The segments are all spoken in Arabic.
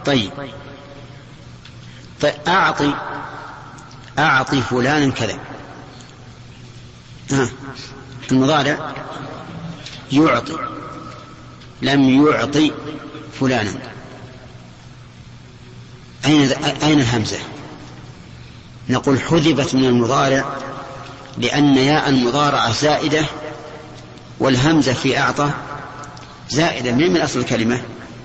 طيب أعطي فلانا كذا. المضارع يعطي، لم يعطي فلانا. أين الهمزة؟ نقول حذفت من المضارع لأن ياء المضارعة زائدة، والهمزة في أعطى زائدة من أصل الكلمة،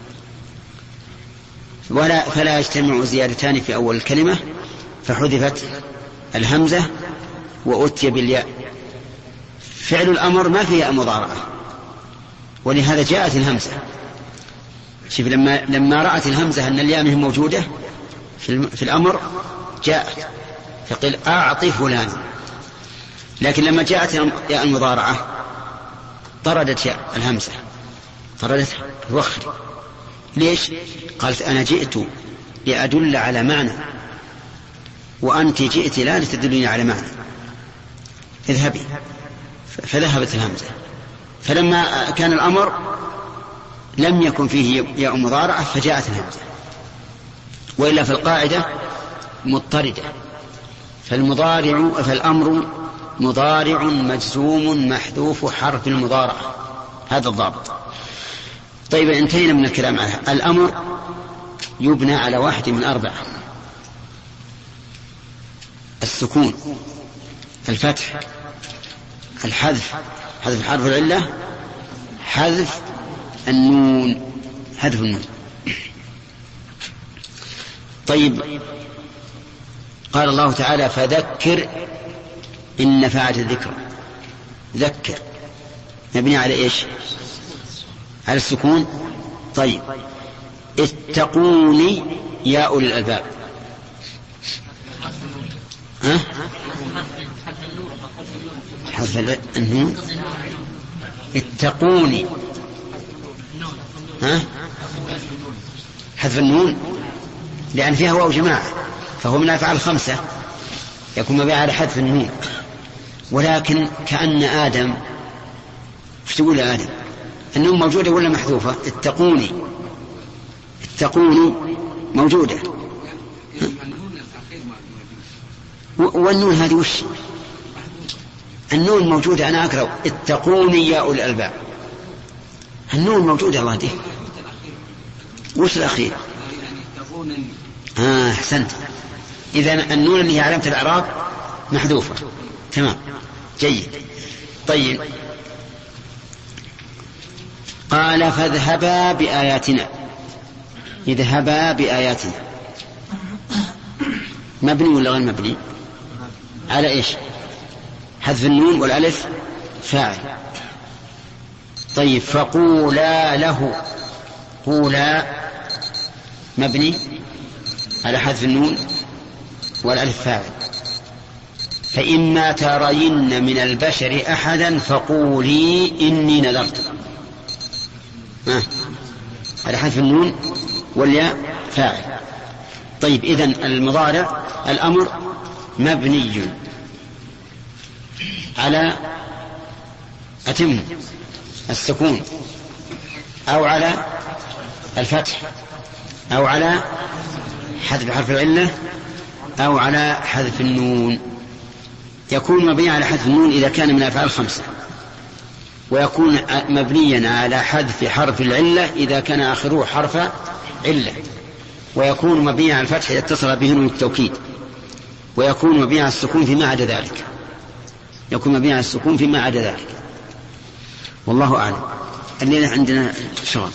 فلا يجتمع زيادتان في أول الكلمة، فحذفت الهمزة وأتي بالياء. فعل الأمر ما فيه مضارعة، ولهذا جاءت الهمزة. شوف، لما رأت الهمزة أن الياء موجودة في الأمر جاءت فقل أعطي فلان. لكن لما جاءت ياء المضارعة طردت ياء الهمزة، طردت وخر. ليش؟ قالت أنا جئت لأدل على معنى، وأنت جئت لا لتدلني على معنى، اذهبي. فذهبت الهمزة. فلما كان الأمر لم يكن فيه ياء مضارعة فجاءت الهمزة، وإلا في القاعدة مضطردة. فالأمر مضارع مجزوم محذوف حرف المضارعة، هذا الضابط. طيب، انتهينا من الكلام على الأمر. يبنى على واحد من 4: السكون، الفتح، الحذف، حذف حرف العلة، حذف النون، حذف النون. طيب، قال الله تعالى فذكر إن نفعت الذكر. ذكر مبني على إيش؟ على السكون. طيب، اتقوني يا أولي الألباب. حذف النون. اتقوني، حذف النون لأن فيها واو جماعة، فهو من الأفعال 5 يكون مبني على حذف النون. ولكن كأن آدم، ايش تقول يا آدم؟ النون موجودة ولا محذوفة؟ اتقوني، اتقوني موجودة. والنون هذه وش؟ النون موجودة. أنا أقرأ اتقوني يا أولي الألباب، النون موجودة. الله دي وش الأخير؟ أحسنت. إذن النون اللي هي علامة الإعراب محذوفة. تمام، جيد. طيب، قال فاذهبا بآياتنا. اذهبا بآياتنا مبني ولا غير مبني؟ على إيش؟ حذف النون والألف فاعل. طيب، فقولا له. قولا مبني على حذف النون والألف فاعل. فإما ترين من البشر أحدا فقولي إني نذرت، على حذف النون والياء فاعل. طيب، إذن المضارع الأمر مبني على أتم السكون، أو على الفتح، أو على حذف حرف العلة، أو على حذف النون. يكون مبني على حذف النون إذا كان من الأفعال 5، ويكون مبنيا على حذف حرف العلة إذا كان آخره حرف علة، ويكون مبنيا على الفتح إذا اتصل به نون التوكيد، ويكون مبنيا على السكون فيما عدا ذلك. يكون مبنيا على السكون فيما عدا ذلك. والله أعلم. الليلة عندنا شغل.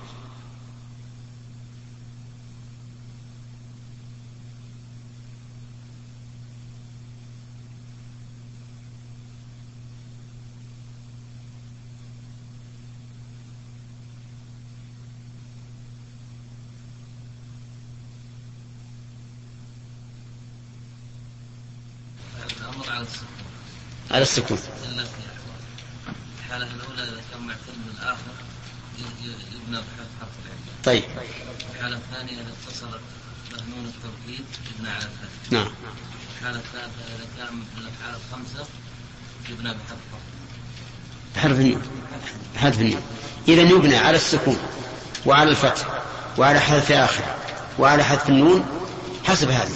على السكون. الحالة الأولى إذا كان معتل بالآخر يبنى بحذف حرف العلة. طيب. الحالة الثانية إذا اتصلت به نون التوكيد يبنى على الفتح. نعم. الحالة الثالثة إذا كان من الأفعال 5 يبنى بحرف النون. حذف النون. إذا يبنى على السكون وعلى الفتح وعلى حذف آخر وعلى حذف النون حسب هذه.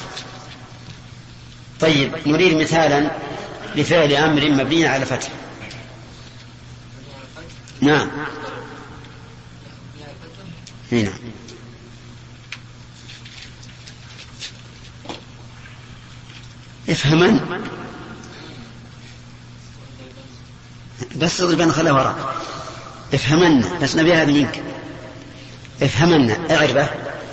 طيب نريد مثالا لفعل أمر مبني على فتح. نعم هنا افهمن بس اضربن خلها وراء. افهمن بس نبي هذا منك. افهمن اعرفه.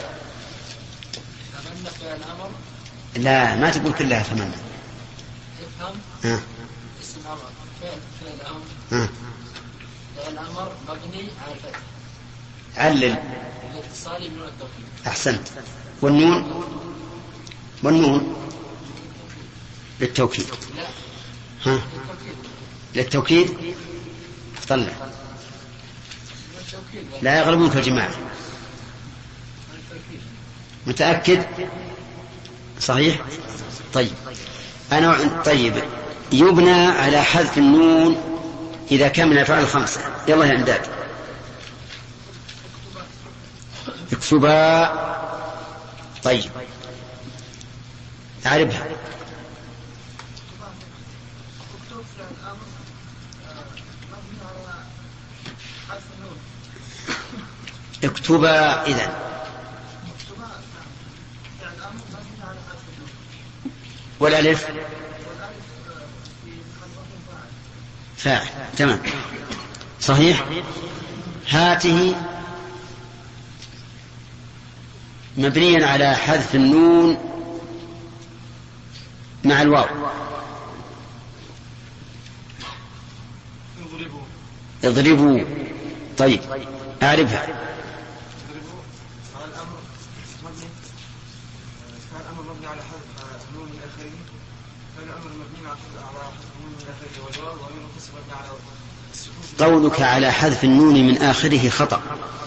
لا ما تقول كلها افهمن. افهم اسم امر فعل امر فعل امر مبني على الفتح. علل الاتصال بنون التوكيد. احسنت. والنون للتوكيد. ها للتوكيد طلع لا يغلبونك الجماعة. متأكد؟ صحيح. طيب يبنى على حذف النون إذا كان من الأفعال الخمسة. يلا يا إمداد. اكتبا. طيب أعرفها. اكتبا إذن والألف فاعل. تمام صحيح. هاته مبنيا على حذف النون مع الواو. اضربوا. طيب أعرفها. قولك على حذف النون من آخره خطأ.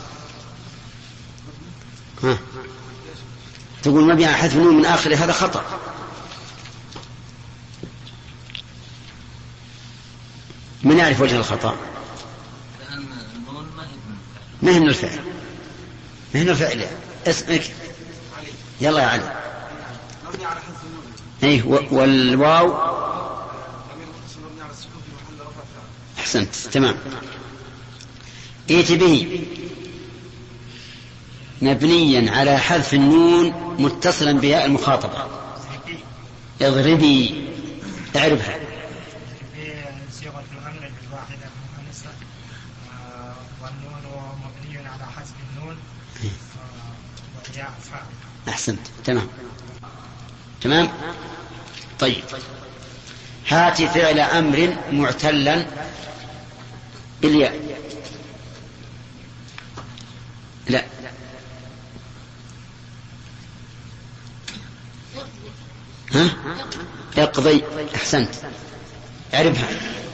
تقول مبني على حذف النون من آخره هذا خطأ. من يعرف وجه الخطأ؟ لأن النون ما هي من الفعل. ما هي من الفعل. اسمك يلا يا علي. مبني على حذف النون. ايه والواو أحسنت. تمام. ائت به مبنيا على حذف النون متصلا بها المخاطبة. اضربي. اعرفها. صيغة الأمر بالواحدة المؤنثة والنون مبني على حذف النون والياء فاعل. أحسنت. تمام. طيب هات فعل أمر معتلا بالياء. لا ها اقضي. أحسنت. اعرفها.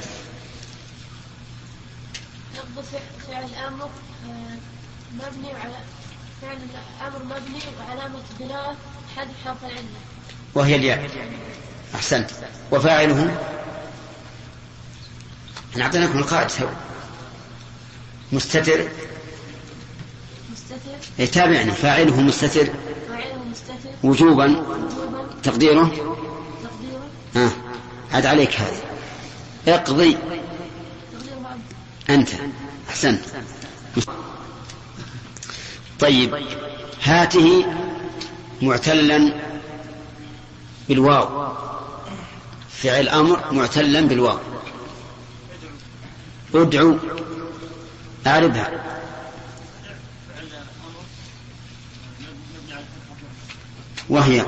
فعل الأمر مبني على فعل الأمر مبني وعلامة بناء حذف حرف العلة وهي الياء. أحسنت. وفاعله احنا أعطيناكم القاعدة سوا. مستتر. تابعني. فاعله مستتر وجوبا تقديره عاد عليك هذه. اقضي أنت. أحسنت. طيب هاته معتلا بالواو. فعل أمر معتلا بالواو. ادعو. أعرفها. وهي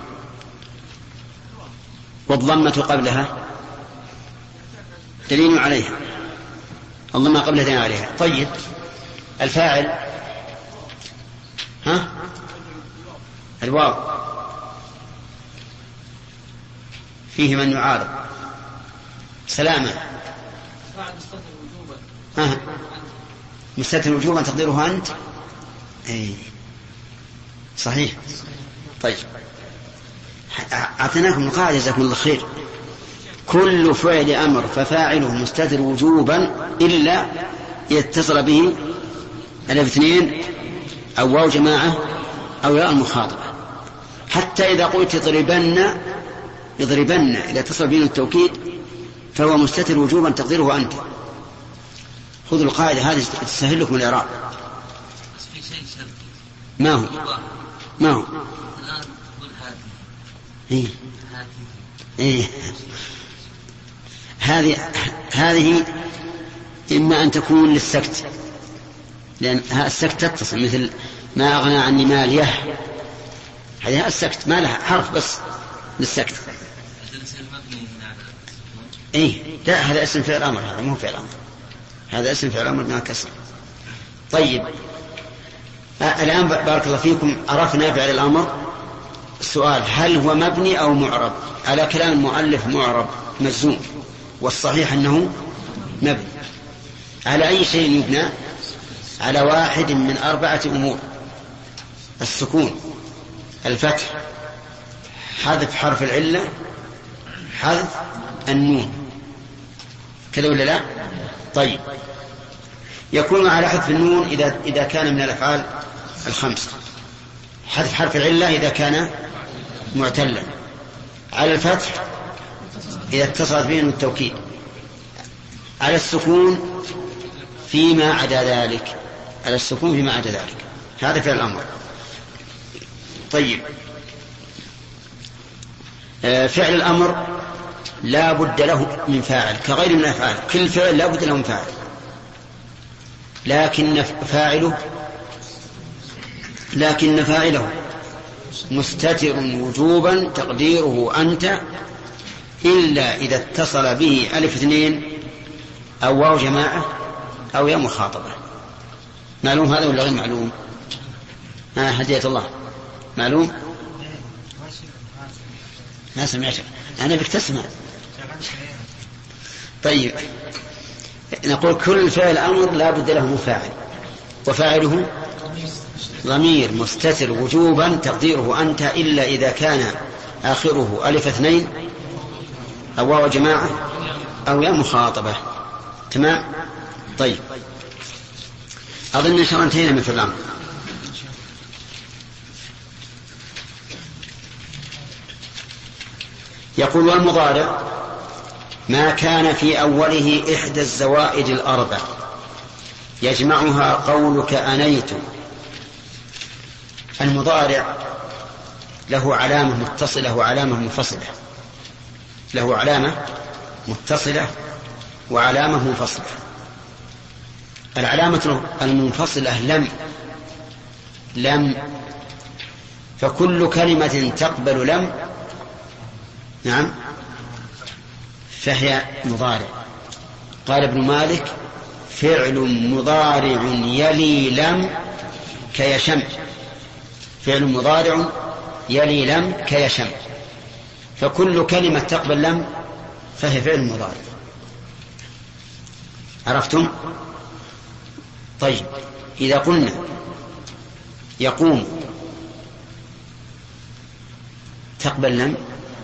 والضمة قبلها دليل عليها. الضمة قبلها دليل عليها. طيب الفاعل الواو فيه من يعارض. سلامة. مستتر وجوبا تقديره أنت. صحيح. طيب أعطيناكم القاعدة جزاكم الله خير. كل فعل أمر ففاعله مستتر وجوبا إلا يتصل به الألف اثنين أو واو جماعة أو ياء المخاطبة. حتى إذا قلت اضربن إذا اتصل بين التوكيد فهو مستتر وجوبا تقديره أنت. خذوا القاعدة هذه تسهل لكم الإعراب. ما هو هذه إما أن تكون للسكت، لأن السكت تتصل، مثل ما أغنى عني ماليه، هذه السكت ما لها حرف بس للسكت. لا هذا اسم فعل أمر، هذا مو فعل أمر، هذا اسم فعل أمر ما كسر. طيب الآن بارك الله فيكم عرفنا فعل الأمر. السؤال هل هو مبني أو معرب؟ على كلام المؤلف معرب مجزوم، والصحيح أنه مبني. على أي شيء يبنى؟ على واحد من 4 أمور: السكون، الفتح، حذف حرف العلة، حذف النون. كذا ولا لا؟ طيب يكون على حذف النون إذا كان من الأفعال 5، حذف حرف العلة إذا كان معتلا، على الفتح إذا اتصلت بينه التوكيد، على السكون فيما عدا ذلك، على السكون فيما عدا ذلك. هذا فعل الأمر. طيب فعل الأمر لا بد له من فاعل كغير من الأفعال، كل فعل لا بد له من فاعل، لكن فاعله مستتر وجوبا تقديره أنت، إلا إذا اتصل به ألف 2 أو واو جماعة أو ياء مخاطبة. معلوم هذا ولا غير معلوم؟ هدية الله معلوم؟ ما سمعت أنا بك تسمع. طيب نقول كل فعل أمر لا بد له مفاعل، وفاعله ضمير مستتر وجوبا تقديره أنت، إلا إذا كان آخره ألف 2 أو واو جماعة أو ياء مخاطبة. تمام؟ طيب أظن إن شاء الله انتهينا من فعل الأمر. يقول والمضارع ما كان في أوله إحدى الزوائد 4 يجمعها قولك أنيت. المضارع له علامة متصلة وعلامة منفصلة، له علامة متصلة وعلامة منفصلة. العلامة المنفصلة لم، فكل كلمة تقبل لم نعم فهي مضارع. قال ابن مالك: فعل مضارع يلي لم كيشم. فعل مضارع يلي لم كيشم، فكل كلمة تقبل لم فهي فعل مضارع. عرفتم؟ طيب إذا قلنا يقوم تقبل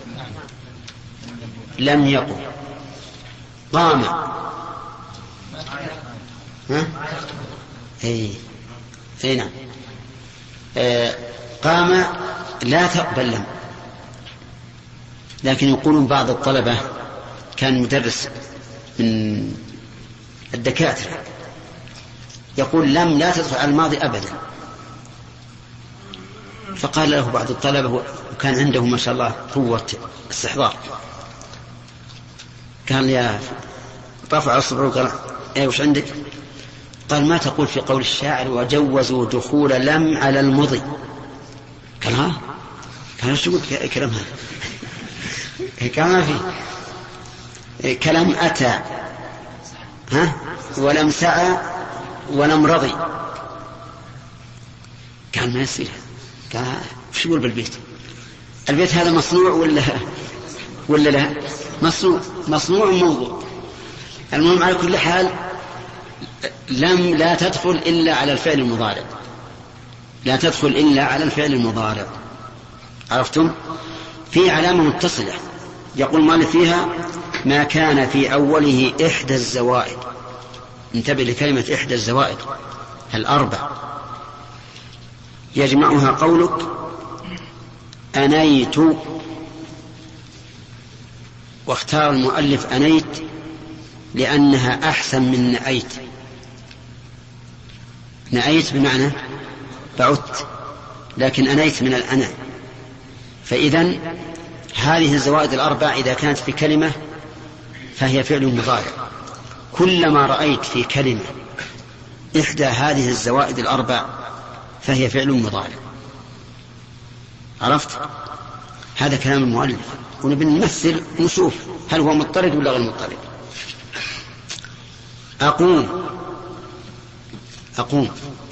لم يقم. قام نعم قام لا تقبل لم. لكن يقولون بعض الطلبة كان مدرس من الدكاترة يقول لم لا تدخل على الماضي أبدا، فقال له بعض الطلبة وكان عنده ما شاء الله قوة استحضار، قال يا رفع الصبر وقال ايه وش عندك؟ قال ما تقول في قول الشاعر وجوزوا دخول لم على المضي؟ قال ها؟ قال شو تقول كلام هذا؟ كلام فيه كلام أتى ولم سعى ولم رضي. قال ما يصير. قال وش يقول بالبيت؟ البيت هذا مصنوع ولا لا؟ مصنوع موضوع. المهم على كل حال لم لا تدخل إلا على الفعل المضارع، لا تدخل إلا على الفعل المضارع. عرفتم؟ في علامة متصلة يقول مالك فيها ما كان في أوله إحدى الزوائد. انتبه لكلمة إحدى الزوائد 4. يجمعها قولك أنيت، واختار المؤلف أنيت لأنها أحسن من نأيت. نأيت بمعنى بعدت، لكن أنيت من الأنا. فإذن هذه الزوائد الأربع إذا كانت في كلمة فهي فعل مضارع. كلما رأيت في كلمة إحدى هذه الزوائد الأربع فهي فعل مضارع. عرفت؟ هذا كلام المؤلف. ونبي نمثل نشوف هل هو مضطرد ولا غير مضطرد. أقوم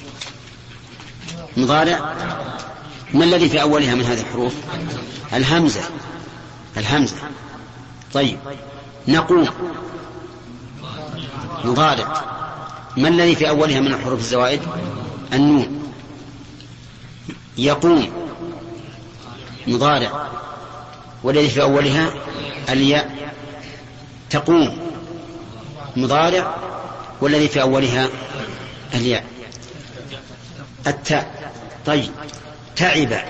مضارع. ما الذي في أولها من هذه الحروف؟ الهمزة. طيب، نقوم مضارع. ما الذي في أولها من الحروف الزوائد؟ النون. يقوم مضارع، والذي في أولها الياء. تقوم مضارع، والذي في أولها الياء. التاء. طيب، تعب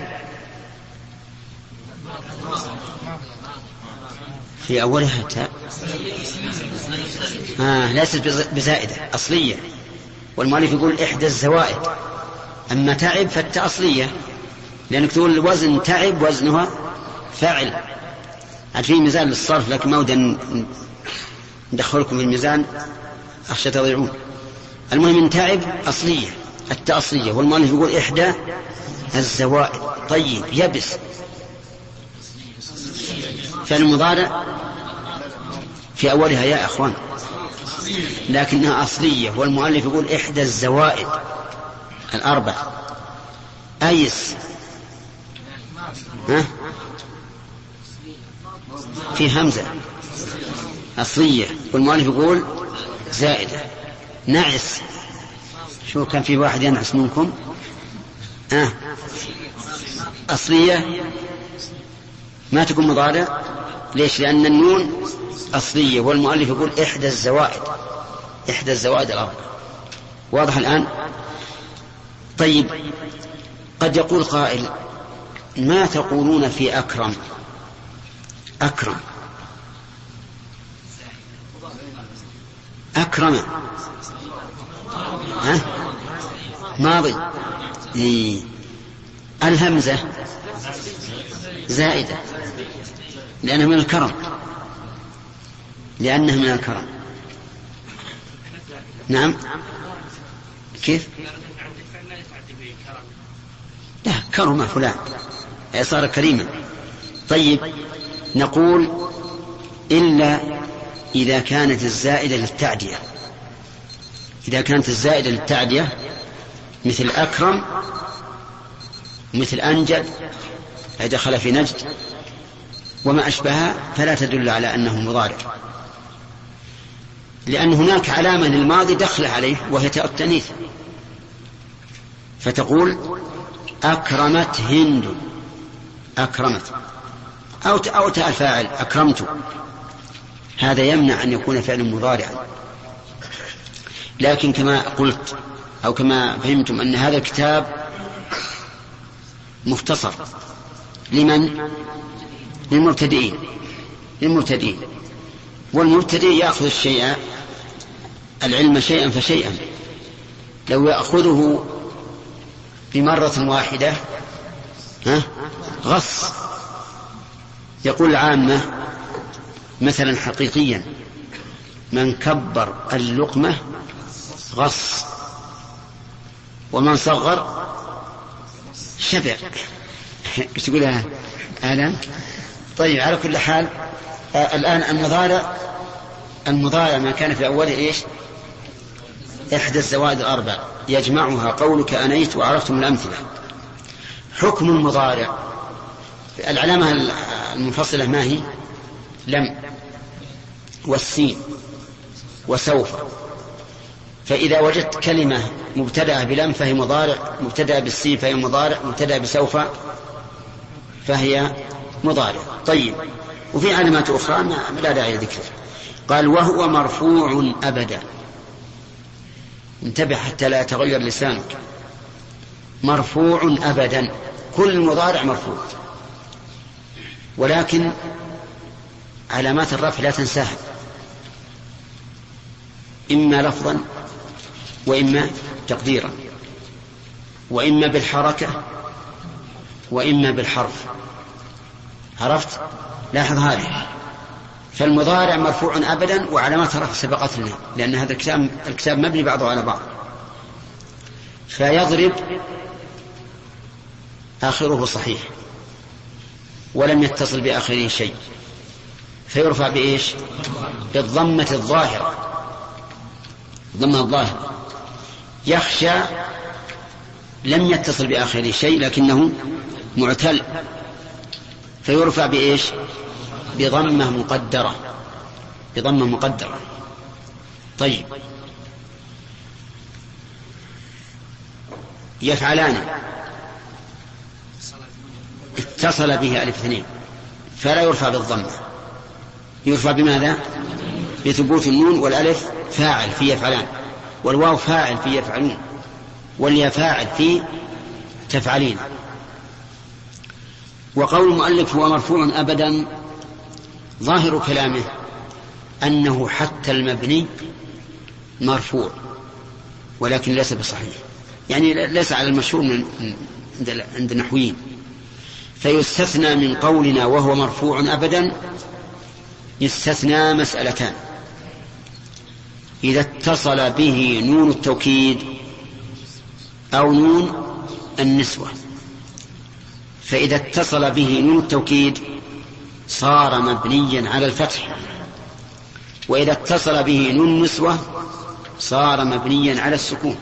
في أولها تاء، ليست بزائدة أصلية، والمؤلف يقول إحدى الزوائد. أما تعب فالتاء أصلية، لأنك تقول وزن تعب وزنها فاعل. عاد في ميزان للصرف لكن ما ودي ندخلكم في الميزان أخشى تضيعون. المهم من تعب أصلية، التاء أصلية، والمؤلف يقول إحدى الزوائد. طيب، يبس فعل مضارع في أولها يا أخوان، لكنها أصلية، والمؤلف يقول إحدى الزوائد الأربع. أيس في همزة أصلية، والمؤلف يقول زائدة. نعس، شو كان في واحد ينعس منكم؟ أصلية ما تكون مضارع. ليش؟ لأن النون أصلية، والمؤلف يقول إحدى الزوائد الأربع. واضح الآن؟ طيب، قد يقول قائل: ما تقولون في أكرم؟ أكرم ماضي. الهمزة زائدة لأنها من الكرم، نعم. كيف؟ لا، كرم فلان صار كريما. طيب، نقول إلا إذا كانت الزائدة للتعدية. إذا كانت الزائدة للتعدية مثل أكرم، مثل أنجد دخل في نجد وما أشبهها، فلا تدل على أنه مضارع، لأن هناك علامة للماضي دخل عليه وهي تاء التأنيث. فتقول أكرمت هند، أكرمت، أو تاء الفاعل أكرمت. هذا يمنع أن يكون فعل مضارعا. لكن كما قلت أو كما فهمتم أن هذا الكتاب مختصر لمن؟ للمبتدئين. والمبتدئ يأخذ العلم شيئا فشيئا. لو يأخذه بمرة واحدة غص. يقول العامة مثلا حقيقيا: من كبر اللقمة غص، ومن صغر شبع. ايش تقولها الآن؟ طيب، على كل حال الآن المضارع ما كان في أوله إيش؟ إحدى الزوائد الأربع، يجمعها قولك أنيت، وعرفتم الأمثلة. حكم المضارع، العلامة المنفصلة ما هي؟ لم والسين وسوف. فإذا وجدت كلمة مبتدأة بلم فهي مضارع، مبتدأة بالسين فهي مضارع، مبتدأة بسوف فهي مضارع. طيب، وفي علامات أخرى لا داعي لذكرها. قال: وهو مرفوع أبدا. انتبه حتى لا يتغير لسانك. مرفوع أبدا، كل مضارع مرفوع، ولكن علامات الرفع لا تنساها، إما لفظا وإما تقديرا، وإما بالحركة وإما بالحرف. عرفت؟ لاحظ هذه. فالمضارع مرفوع أبدا وعلامات الرفع سبقت لنا، لأن هذا الكتاب مبني بعضه على بعض. فيضرب آخره صحيح ولم يتصل بآخره شيء، فيرفع بإيش؟ بالضمة الظاهرة، ضمة الظاهرة. يخشى لم يتصل بآخره شيء لكنه معتل، فيرفع بإيش؟ بضمة مقدرة، بضمة مقدرة. طيب، يفعلان اتصل به ألف اثنين فلا يرفع بالضمة، يرفع بماذا؟ بثبوت النون، والألف فاعل في يفعلان، والواو فاعل في يفعلون، والياء فاعل في تفعلين. وقول المؤلف هو مرفوع أبدا، ظاهر كلامه أنه حتى المبني مرفوع، ولكن ليس بصحيح، يعني ليس على المشهور عند النحويين. فيستثنى من قولنا وهو مرفوع أبدا، يستثنى مسألتان: إذا اتصل به نون التوكيد أو نون النسوة. فإذا اتصل به نون التوكيد صار مبنيا على الفتح، وإذا اتصل به نون النسوة صار مبنيا على السكون.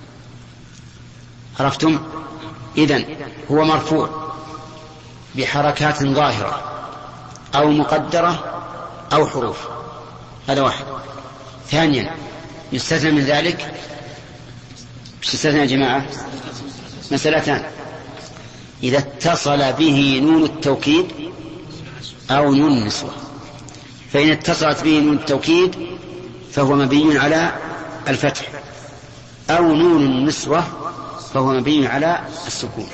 عرفتم؟ إذن هو مرفوع بحركات ظاهرة أو مقدرة أو حروف، هذا واحد. ثانيا يستثنى من ذلك، مش يستثنى يا جماعة؟ مسألتان: إذا اتصل به نون التوكيد أو نون النسوة. فإن اتصلت به نون التوكيد فهو مبني على الفتح، أو نون النسوة فهو مبني على السكون.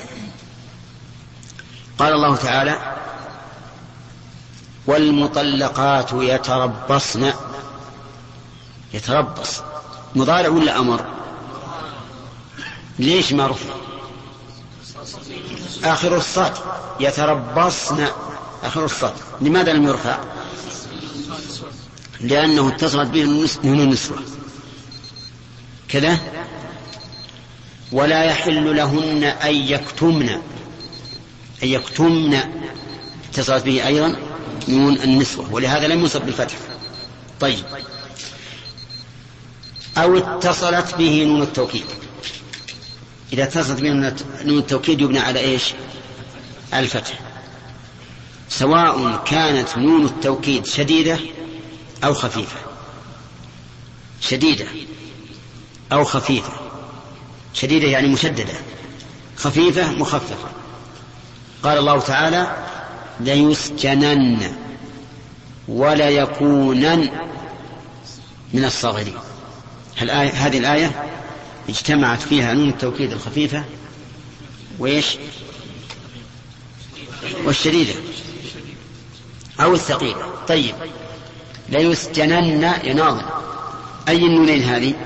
قال الله تعالى: والمطلقات يتربصن. يتربص مضارع ولا أمر؟ ليش ما رفع؟ آخر الصاد. يتربصن آخر الصاد. لماذا لم يرفع؟ لأنه اتصلت به نون النسوة كذا. ولا يحل لهن أن يكتمن. أن يكتمن اتصلت به أيضا نون النسوة، ولهذا لم يصب بالفتح. طيب، أو اتصلت به نون التوكيد. إذا اتصلت به نون التوكيد يبنى على إيش؟ الفتح، سواء كانت نون التوكيد شديدة أو خفيفة. شديدة أو خفيفة. شديدة يعني مشددة، خفيفة مخففة. قال الله تعالى: ليسجنن ولا يكونن من الصاغرين. هذه الآية اجتمعت فيها نون التوكيد الخفيفة وإيش؟ والشديدة أو الثقيلة. طيب، ليسجنن يا ناظم، أي النونين هذه؟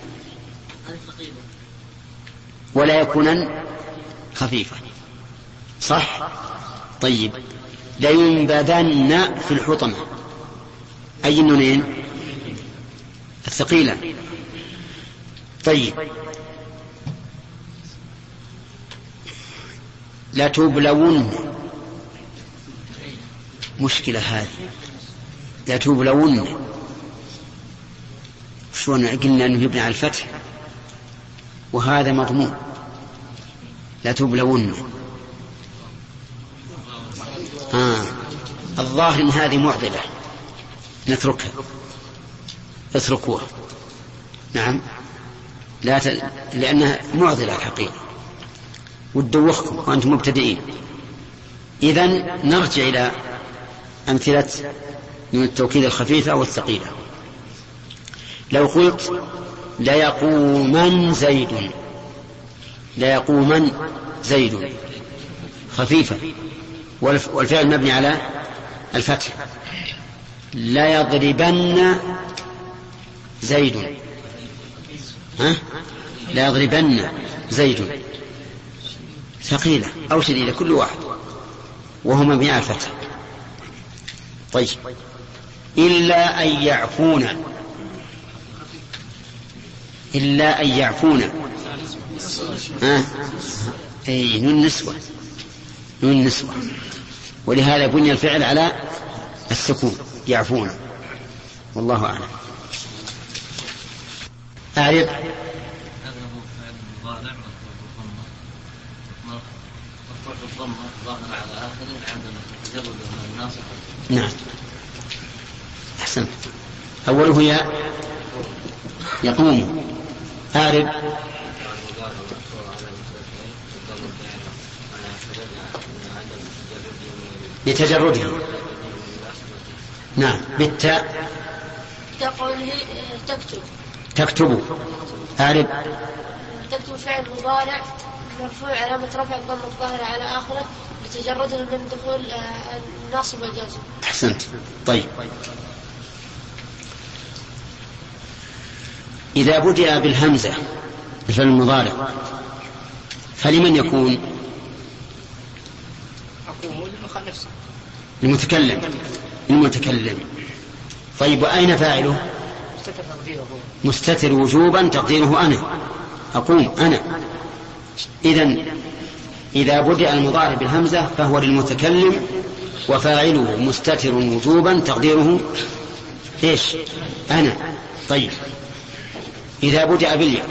ولا يكونن خفيفة، صح؟ طيب، لينبذن في الحطمة، أي النونين؟ الثقيلة. طيب، لا تبلون. مشكلة هذه، لا تبلون. شلون قلنا أنه يبنى على الفتح وهذا مضمون؟ لا تبلون. الظاهر إن هذه معضلة، نتركها، اتركوها. نعم، لأنها معضلة الحقيقة وتدوخكم وأنتم مبتدئين. إذن نرجع إلى أمثلة من التوكيد الخفيفة والثقيلة. لو قلت: ليقومن زيد، لا يقومن زيد خفيفة، والفعل مبني على الفتح. لا يضربن زيد، لا يضربن زيد ثقيلة أو شديدة كل واحد، وهو مبني على الفتح. طيب إلا أن يعفون، إلا أن يعفون، نون نسوة، نون نسوة، ولهذا بني الفعل على السكون يعفون. والله أعلم. أعرف نعم أحسن. أوله يقوم. أعرف لتجرده. نعم بالتاء تقوله تكتب. تكتب. أعرف تكتب فعل مضارع مرفوع علامة رفع الضم الظاهرة على آخره لتجرده من دخول الناصب والجازم. أحسنت. طيب إذا بدأ بالهمزة الفعل المضارع فلمن يكون؟ المتكلم. طيب وأين فاعله؟ مستتر وجوبا تقديره أنا، أقوم أنا. إذا بدأ المضارع بالهمزة فهو للمتكلم وفاعله مستتر وجوبا تقديره إيش؟ أنا. طيب إذا بدأ بالياء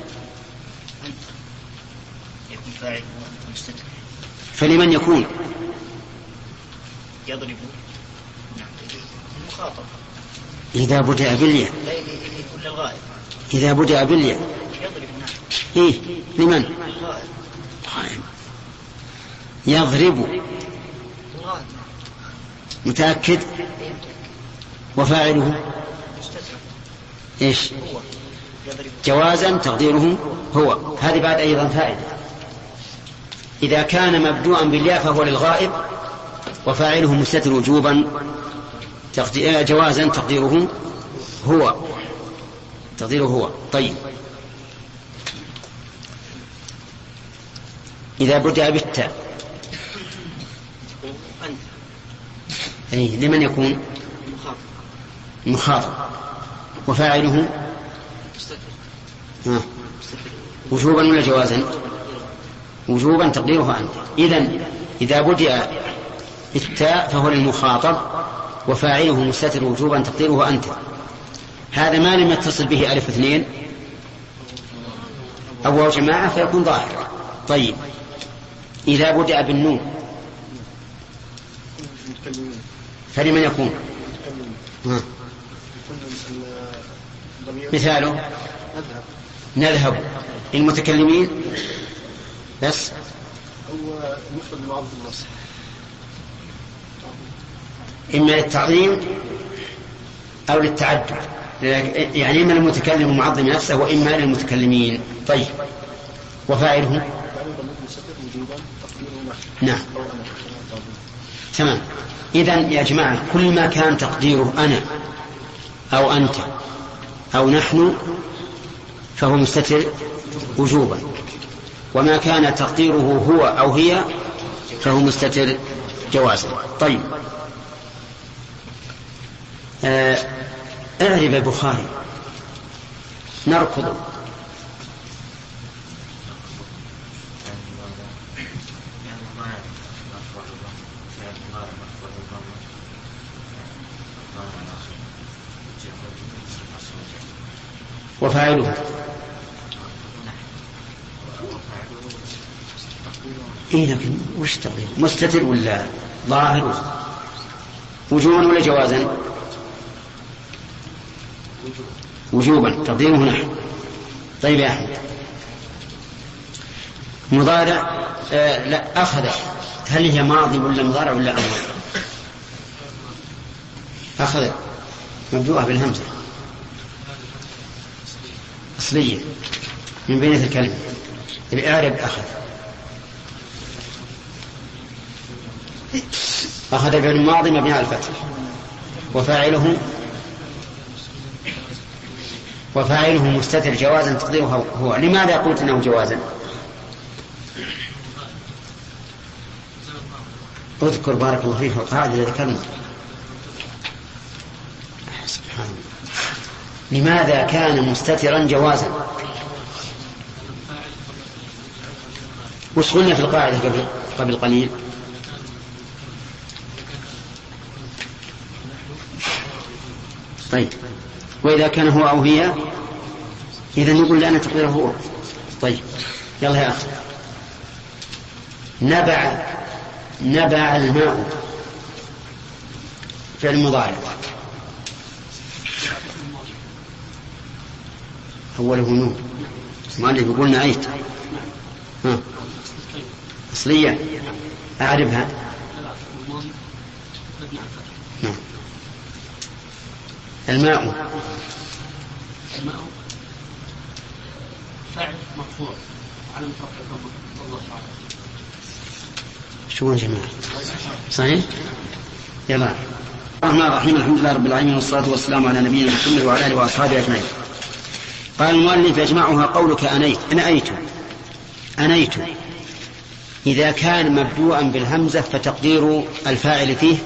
فلمن يكون؟ يضرب المخاطب. إذا بدأ بالياء، إذا بدأ بالياء إيه لمن؟ يضرب. متأكد؟ وفاعله إيش؟ جوازا تقديره هو. هذه بعد أيضا فائدة. إذا كان مبدوءا بالياء فهو للغائب وفاعله مستتر وجوبا جوازا تقديره هو، تقديره هو. طيب إذا بدأ بالتاء أي لمن يكون؟ مخاطب وفاعله وجوبا ولا جوازا؟ وجوبا تقديره أنت. إذا بدأ بالتاء فهو للمخاطب وفاعله مستتر وجوبا تقديره أنت. هذا ما لم يتصل به ألف اثنين أو واو جماعة فيكون ظاهر. طيب إذا بدأ بالنون فلمن يكون؟ مثاله نذهب. المتكلمين بس هو مفرد المعظم النص، إما للتعظيم أو للتعدد، يعني إما المتكلم المعظم نفسه وإما للمتكلمين. طيب وفاعله نعم تمام. إذن يا جماعة كل ما كان تقديره أنا أو أنت أو نحن فهو مستتر وجوبا، وما كان تقديره هو أو هي فهو مستتر جوازا. طيب اعرف البخاري نركض. وفاعله إيه لكن وش تقدير؟ مستتر ولا ظاهر؟ وجوبا ولا جوازا؟ وجوبا تقديره نحن. طيب يا أحمد مضارع لا أخذ، هل هي ماضي ولا مضارع ولا أمر؟ أخذ مبدوءة بالهمزة أصلية من بينة الكلمة. الإعراب أخذ فعل الماضي مبني على الفتح وفاعله مستتر جوازا تقديره هو. لماذا قلت انه جوازا؟ اذكر بارك الله فيك القاعدة التي ذكرنا. سبحان الله. لماذا كان مستترا جوازا؟ وش قلنا في القاعدة قبل قليل؟ طيب وإذا كان هو أو هي إذن نقول لأن تقديره هو. طيب يلا يا أخي. نبع الماء فعل مضارع أوله نون مؤلف يقول نأيت أصلية أعرفها. نعم. الماء فاعل مرفوع على مترفع الله تعالى. شو يا جماعة؟ صحيح؟ يلا. الرحمن الرحيم الحمد لله رب العالمين والصلاة والسلام على نبينا محمد وعلى آله وأصحابه أجمعين. قال المؤلف يجمعها قولك أنيت إذا كان مبدوءا بالهمزة فتقدير الفاعل فيه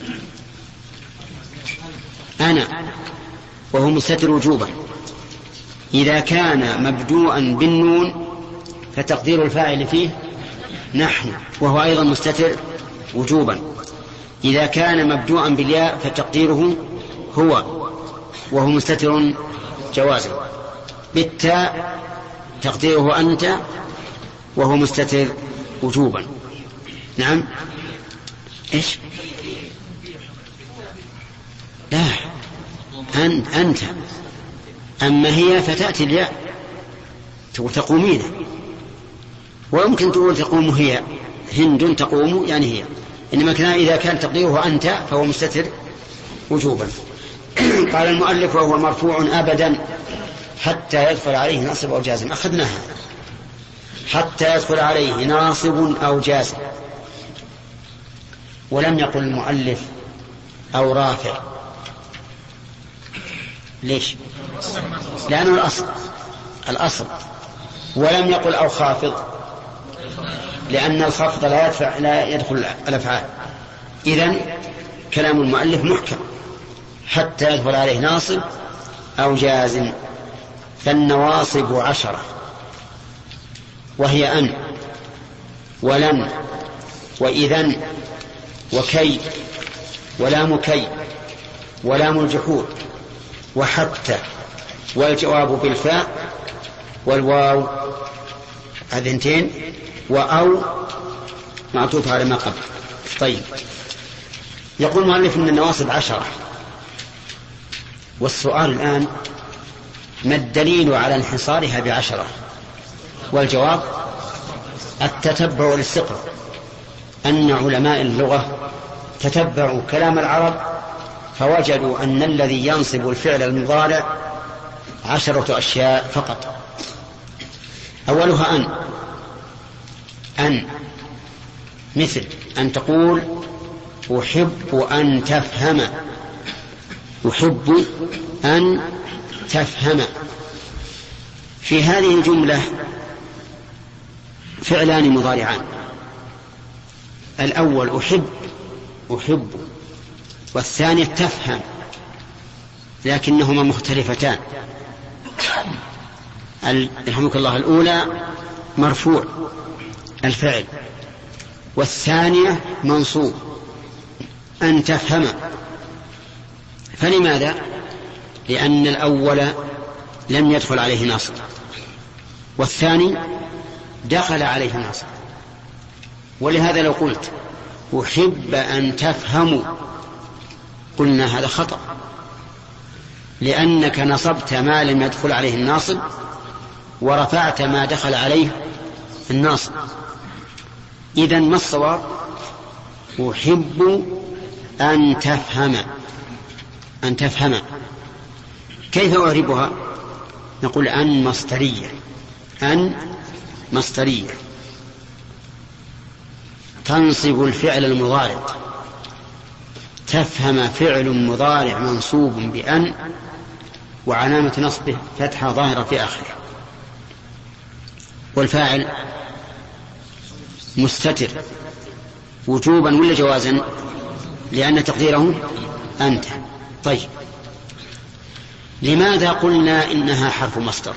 أنا وهو مستتر وجوبا. إذا كان مبدوءا بالنون فتقدير الفاعل فيه نحن وهو أيضا مستتر وجوبا. إذا كان مبدوءا بالياء فتقديره هو وهو مستتر جوازا. بالتاء تقديره أنت وهو مستتر وجوبا. نعم. إيش؟ لا أنت. أما هي فتأتي الياء تقومين ويمكن تقول تقوم هي هند تقوم يعني هي. إنما إذا كان تقديره أنت فهو مستتر وجوبا. قال المؤلف وهو مرفوع أبدا حتى يدخل عليه ناصب أو جازم. أخذناها حتى يدخل عليه ناصب أو جازم ولم يقل المؤلف أو رافع. ليش؟ لأنه الأصل. ولم يقل أو خافض لأن الخفض لا يدخل الأفعال. إذن كلام المؤلف محكم حتى يدخل عليه ناصب أو جازم. فالنواصب 10 وهي أن ولن وإذن وكي ولام كي ولام الجحود وحتى والجواب بالفاء والواو هذنتين وأو معطوف على ما قبل. طيب يقول المؤلف إن النواصب 10. والسؤال الآن ما الدليل على انحصارها ب10؟ والجواب التتبع والاستقراء. أن علماء اللغة تتبعوا كلام العرب فوجدوا أن الذي ينصب الفعل المضارع 10 أشياء فقط. أولها أن مثل أن تقول أحب أن تفهم. أحب أن تفهم. في هذه الجملة فعلان مضارعان. الأول أحب والثاني تفهم لكنهما مختلفتان. رحمك الله الأولى مرفوع الفعل والثانية منصوب أن تفهم. فلماذا؟ لأن الأول لم يدخل عليه ناصب والثاني دخل عليه ناصب. ولهذا لو قلت أحب أن تفهموا قلنا هذا خطأ لأنك نصبت ما لم يدخل عليه الناصب ورفعت ما دخل عليه الناصب. إذن ما الصواب؟ أحب أن تفهم. كيف أعربها؟ نقول أن مصدرية. أن مصدرية تنصب الفعل المضارع. تفهم فعل مضارع منصوب بأن وعلامة نصبه فتحة ظاهرة في آخره، والفاعل مستتر وجوبا ولا جوازا؟ لأن تقديره أنت. طيب، لماذا قلنا إنها حرف مصدر؟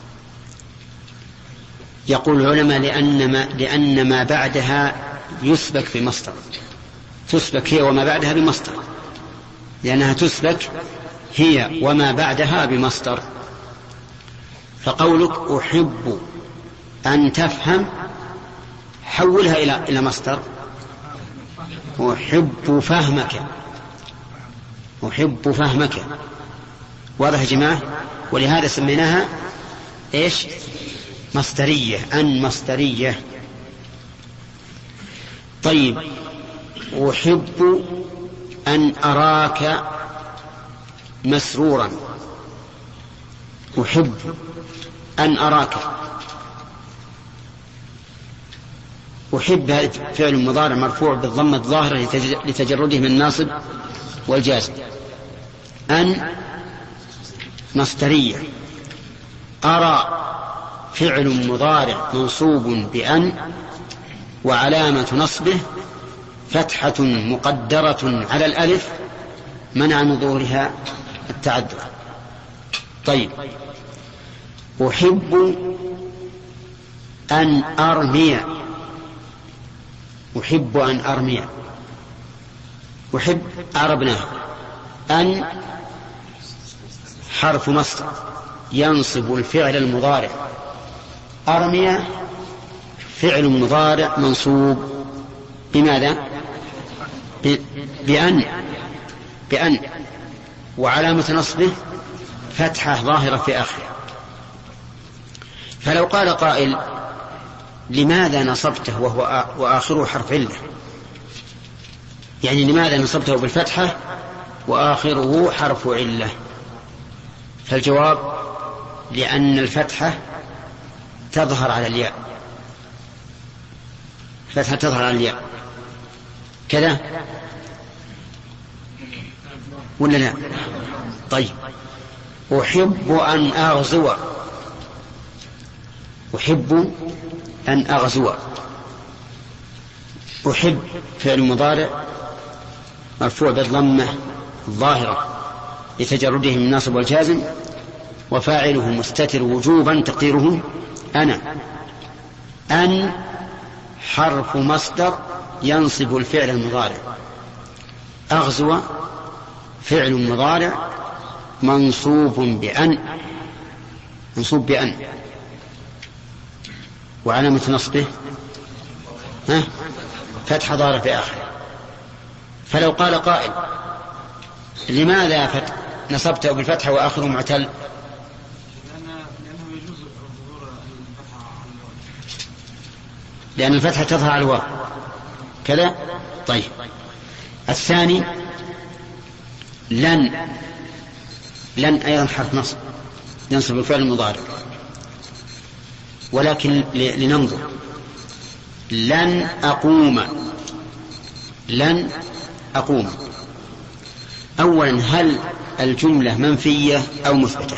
يقول العلماء لأن ما بعدها يسبك بمصدر، تسبك هي وما بعدها بمصدر، لأنها تسبك هي وما بعدها بمصدر. فقولك أحب أن تفهم حولها إلى مصدر، أحب فهمك، أحب فهمك. واضح يا جماعة؟ ولهذا سميناها إيش؟ مصدرية، أن مصدرية. طيب، أحب أن أراك مسرورا، أحب أن أراك. أحب فعل مضارع مرفوع بالضمة الظاهرة لتجرده من الناصب والجازم. أن مصدرية. أرى فعل مضارع منصوب بأن وعلامة نصبه فتحة مقدرة على الألف منع من ظهورها التعذر. طيب، أحب أن أرمي، أحب أن أرمي، أحب أعربناه. أن حرف مصدر ينصب الفعل المضارع، أرمي فعل مضارع منصوب بماذا؟ بأن وعلامة نصبه فتحة ظاهرة في آخره. فلو قال قائل لماذا نصبته وآخره حرف علة؟ يعني لماذا نصبته بالفتحة وآخره حرف علة؟ فالجواب لأن الفتحة تظهر على الياء، الفتحة تظهر على الياء كذا ولا لا؟ طيب، أحب أن أغزو، أحب أن أغزو. أحب فعل مضارع مرفوع بالضمة الظاهرة لتجرده من الناصب والجازم، وفاعله مستتر وجوبا تقديره أنا. أن حرف مصدر ينصب الفعل المضارع. أغزو فعل مضارع منصوب بأن، منصوب بأن وعلامة نصبه فتح ظاهرة في آخره. فلو قال قائل لماذا نصبته بالفتحة وآخره معتل؟ لأن الفتحة تظهر على الواو كذا. طيب، الثاني لن، لن أيضا حرف نصب ينصب الفعل المضارع، ولكن لننظر. لن أقوم، لن أقوم. أولا، هل الجملة منفية أو مثبتة؟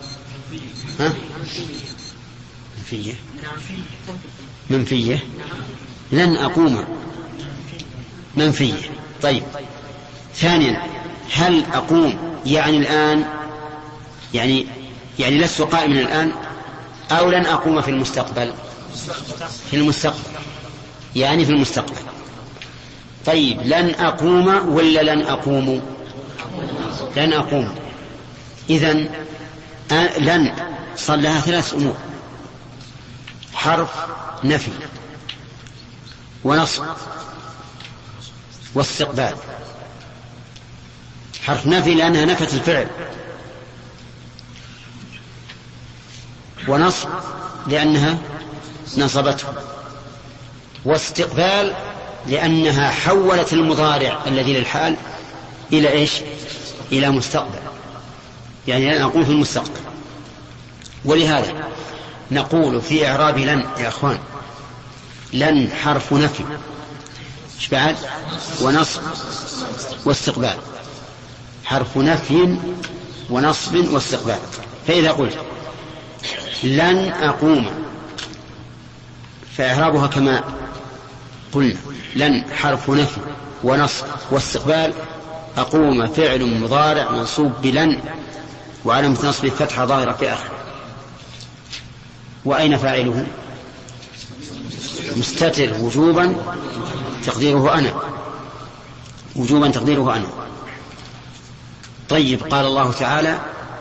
منفية، منفية. لن أقوم منفية. طيب، ثانيا، هل أقوم يعني الآن، يعني لست قائما الآن، أو لن أقوم في المستقبل؟ في المستقبل، يعني في المستقبل. طيب، لن أقوم ولا لن أقوم؟ لن أقوم. إذن لن صار لها ثلاث أمور: حرف نفي ونصب واستقبال. حرف نفي لأنها نفت الفعل، ونصب لأنها نصبته، واستقبال لأنها حولت المضارع الذي للحال إلى إيش؟ إلى مستقبل، يعني لن أقوم في المستقبل. ولهذا نقول في إعراب لن يا أخوان، لن حرف نفي، إيش بعد؟ ونصب واستقبال، حرف نفي ونصب واستقبال. فإذا قلت لن أقوم فإعرابها كما قلنا، لن حرف نفي ونصب واستقبال، أقوم فعل مضارع منصوب بلن وعلامة نصبه فتحة ظاهرة في آخره. وأين فاعله؟ مستتر وجوبا تقديره أنا، وجوبا تقديره أنا. طيب، قال الله تعالى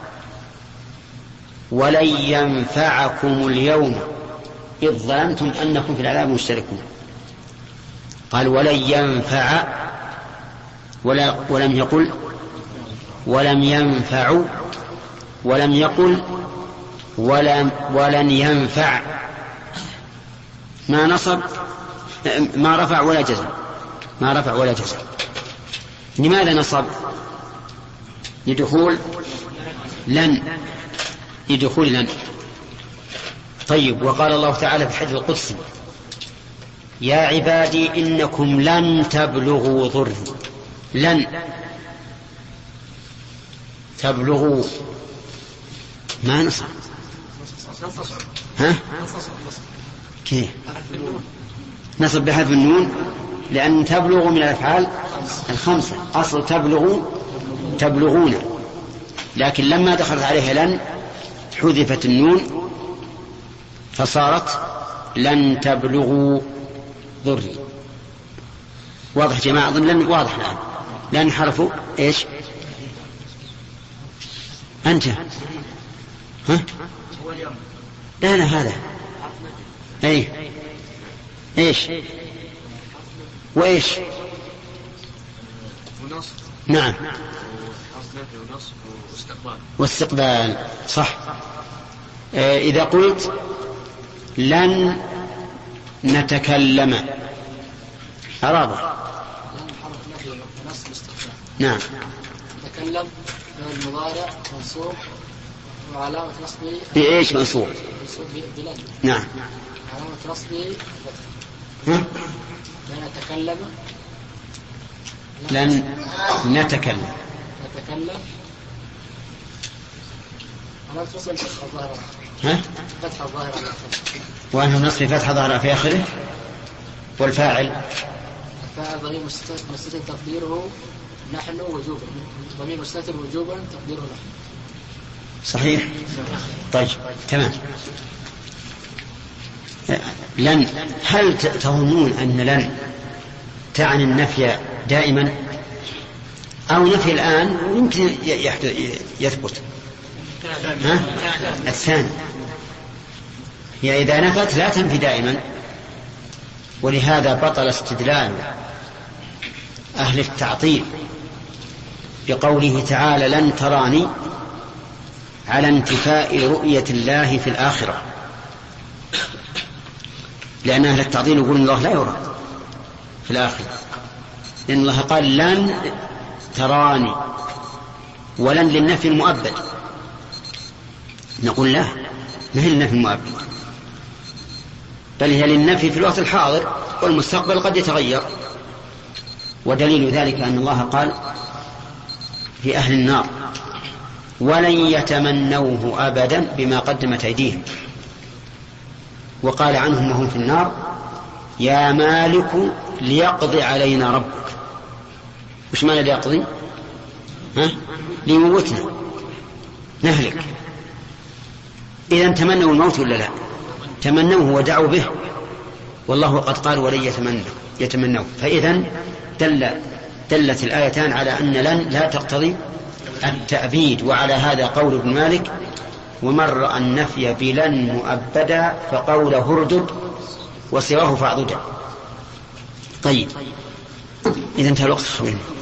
ولن ينفعكم اليوم إذ ظننتم أنكم في العذاب مشتركون. قال ولن ينفع، ولم يقل ولم ينفعوا، ولم يقل ولن ينفع، ما نصب، ما رفع ولا جزم، ما رفع ولا جزم. لماذا نصب؟ لدخول لن، لدخول لن. طيب، وقال الله تعالى في الحديث القدسي يا عبادي إنكم لن تبلغوا ضري، لن تبلغوا، ما نصب، ها كيف نصب بحذف النون؟ لأن تبلغ من الأفعال الخمسة، أصل تبلغون، لكن لما دخلت عليها لن حذفت النون فصارت لن تبلغوا ضري. واضح يا جماعة؟ أظن لن واضح الآن. لن حرف إيش؟ أنت ها؟ لا هذا أي إيش وإيش؟ نعم، واستقبال، صح. إذا قلت لن نتكلم أرابه، نعم، نتكلم المضارع منصوب وعلامة نصبه بإيش منصوب؟ بلن، نعم، علامة نصبه ها؟ لن نتكلم علامة نصبه فتحة ظاهرة، ها؟ فتحة ظاهرة، وأنه نصب فتحة ظاهرة في آخره. والفاعل ضمير مستتر تقديره نحن وجوبا، ضمير مستتر وجوبا تقديره نحن. صحيح. طيب، تمام. لن، هل تظنون أن لن تعني النفي دائما أو نفي الآن يمكن يثبت؟ ها؟ الثاني، هي إذا نفت لا تنفي دائما. ولهذا بطل استدلال أهل التعطيل بقوله تعالى لن تراني على انتفاء رؤية الله في الآخرة، لأن أهل التعطيل يقولون الله لا يرى في الآخرة، لأن الله قال لن تراني، ولن للنفي المؤبد. نقول لا، ما هي للنفي المؤبد، بل هي للنفي في الوقت الحاضر، والمستقبل قد يتغير. ودليل ذلك أن الله قال في أهل النار ولن يتمنوه أبدا بما قدمت أيديهم، وقال عنهم وهم في النار يا مالك ليقضي علينا ربك. وش معنى ليقضي؟ ليموتنا نهلك. إذن تمنوا الموت ولا لا؟ تمنوه ودعوا به، والله قد قال ولن يتمنوا. فإذن دلت الآيتان على أن لن لا تقتضي التأبيد. وعلى هذا قول ابن مالك ومن رأى النفي بلن مؤبدا فقوله اردد وسواه فاعضدا. طيب، إذا انتهى الوقت.